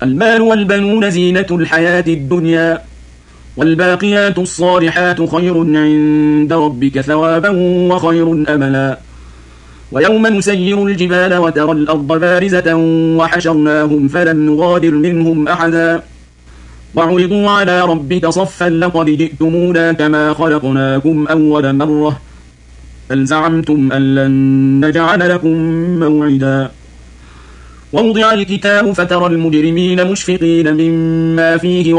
المال والبنون زينة الحياة الدنيا، والباقيات الصالحات خير عند ربك ثوابا وخير أملا. ويوم نسير الجبال وترى الأرض بارزة وحشرناهم فلم نغادر منهم أحدا وعرضوا على ربك صفا لقد جئتمونا كما خلقناكم أول مرة بل زعمتم أن لن نجعل لكم موعدا. ووضع الكتاب فترى المجرمين مشفقين مما فيه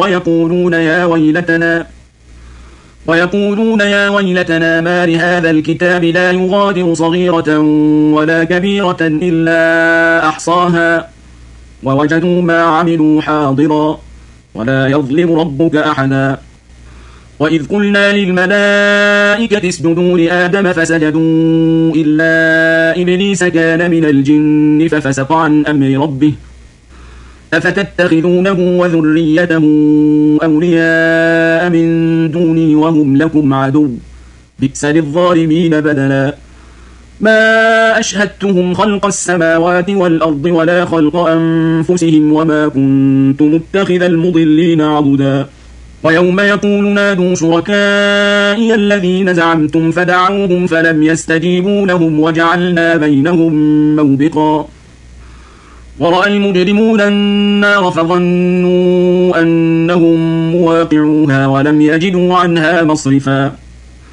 ويقولون يا ويلتنا ما لهذا الكتاب لا يغادر صغيرة ولا كبيرة إلا أحصاها ووجدوا ما عملوا حاضرا ولا يظلم ربك أحدا. وإذ قلنا للملائكة اسجدوا لآدم فسجدوا إلا إبليس كان من الجن ففسق عن أمر ربه أفتتخذونه وذريته أولياء من دوني وهم لكم عدو بئس للظالمين بدلا. ما أشهدتهم خلق السماوات والأرض ولا خلق أنفسهم وما كنت متخذ المضلين عضدا. ويوم يقول نادوا شركائي الذين زعمتم فدعوهم فلم يستجيبوا لهم وجعلنا بينهم موبقا. ورأى المجرمون النار فظنوا أنهم مواقعوها ولم يجدوا عنها مصرفا.